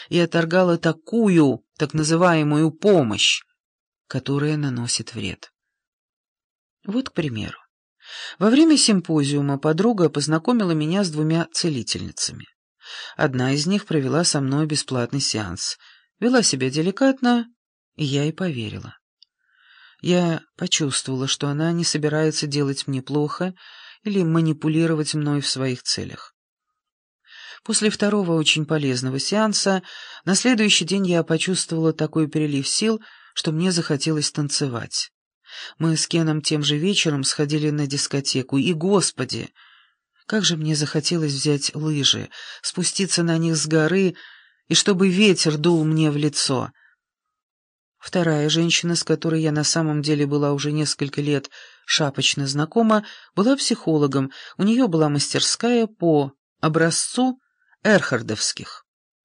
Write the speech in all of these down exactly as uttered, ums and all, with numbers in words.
и отторгала такую, так называемую, помощь, которая наносит вред. Вот, к примеру, во время симпозиума подруга познакомила меня с двумя целительницами. Одна из них провела со мной бесплатный сеанс, вела себя деликатно, и я ей поверила. Я почувствовала, что она не собирается делать мне плохо или манипулировать мной в своих целях. После второго очень полезного сеанса на следующий день я почувствовала такой прилив сил, что мне захотелось танцевать. Мы с Кеном тем же вечером сходили на дискотеку, и, Господи, как же мне захотелось взять лыжи, спуститься на них с горы, и чтобы ветер дул мне в лицо. Вторая женщина, с которой я на самом деле была уже несколько лет шапочно знакома, была психологом, у нее была мастерская по образцу эрхардовских.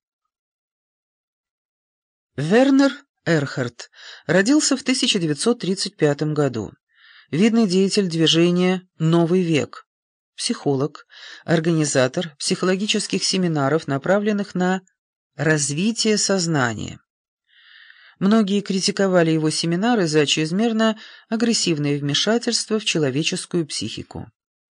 Вернер Эрхард родился в тысяча девятьсот тридцать пятом году. Видный деятель движения «Новый век», психолог, организатор психологических семинаров, направленных на развитие сознания. Многие критиковали его семинары за чрезмерно агрессивное вмешательство в человеческую психику.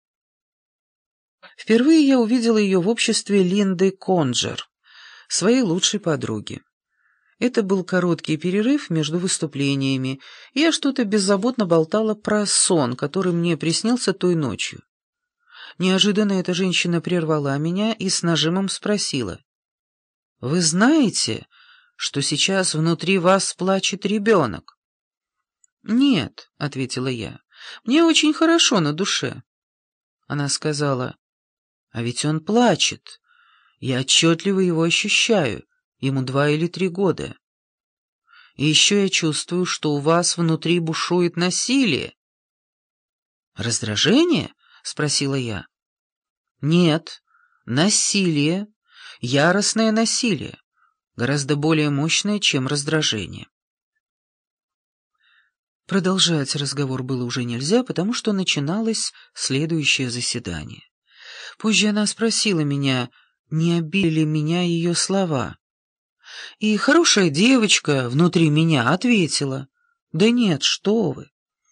Впервые я увидела ее в обществе Линды Конджер, своей лучшей подруги. Это был короткий перерыв между выступлениями, и я что-то беззаботно болтала про сон, который мне приснился той ночью. Неожиданно эта женщина прервала меня и с нажимом спросила: «Вы знаете, что сейчас внутри вас плачет ребенок?» «Нет», — ответила я, — «мне очень хорошо на душе». Она сказала: «А ведь он плачет. Я отчетливо его ощущаю. Ему два или три года. И еще я чувствую, что у вас внутри бушует насилие». «Раздражение?» — спросила я. «Нет, насилие, яростное насилие, гораздо более мощное, чем раздражение». Продолжать разговор было уже нельзя, потому что начиналось следующее заседание. Позже она спросила меня, не обидели меня ее слова. И хорошая девочка внутри меня ответила: «Да нет, что вы».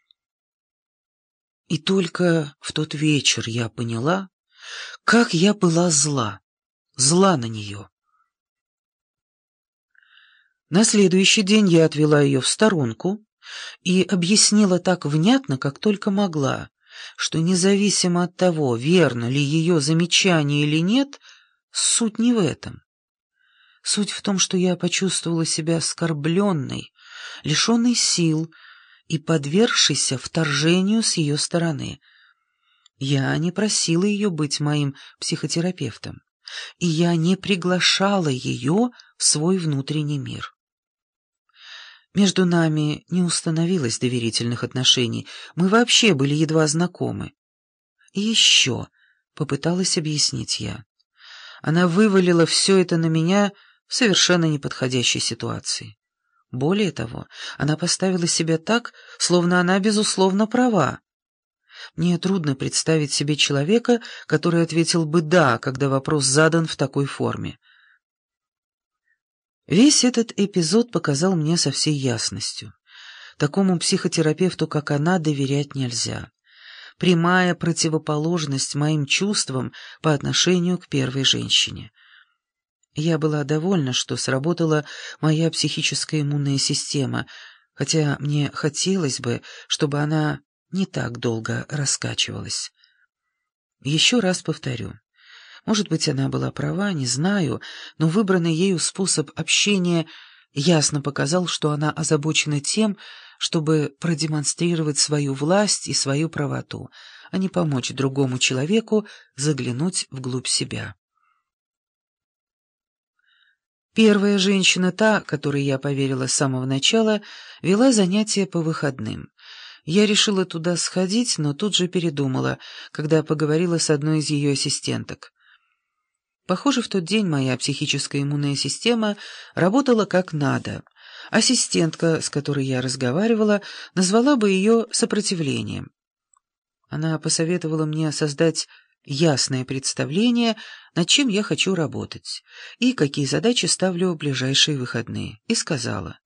И только в тот вечер я поняла, как я была зла, зла на нее. На следующий день я отвела ее в сторонку и объяснила так внятно, как только могла, что независимо от того, верно ли ее замечание или нет, суть не в этом. Суть в том, что я почувствовала себя оскорбленной, лишенной сил и подвергшейся вторжению с ее стороны. Я не просила ее быть моим психотерапевтом, и я не приглашала ее в свой внутренний мир. Между нами не установилось доверительных отношений, мы вообще были едва знакомы. И еще, попыталась объяснить я, она вывалила все это на меня в совершенно неподходящей ситуации. Более того, она поставила себя так, словно она, безусловно, права. Мне трудно представить себе человека, который ответил бы «да», когда вопрос задан в такой форме. Весь этот эпизод показал мне со всей ясностью. Такому психотерапевту, как она, доверять нельзя. Прямая противоположность моим чувствам по отношению к первой женщине. Я была довольна, что сработала моя психическая иммунная система, хотя мне хотелось бы, чтобы она не так долго раскачивалась. Еще раз повторю. Может быть, она была права, не знаю, но выбранный ею способ общения ясно показал, что она озабочена тем, чтобы продемонстрировать свою власть и свою правоту, а не помочь другому человеку заглянуть вглубь себя. Первая женщина, та, которой я поверила с самого начала, вела занятия по выходным. Я решила туда сходить, но тут же передумала, когда поговорила с одной из ее ассистенток. Похоже, в тот день моя психическая иммунная система работала как надо. Ассистентка, с которой я разговаривала, назвала бы ее сопротивлением. Она посоветовала мне создать ясное представление, над чем я хочу работать и какие задачи ставлю в ближайшие выходные, и сказала: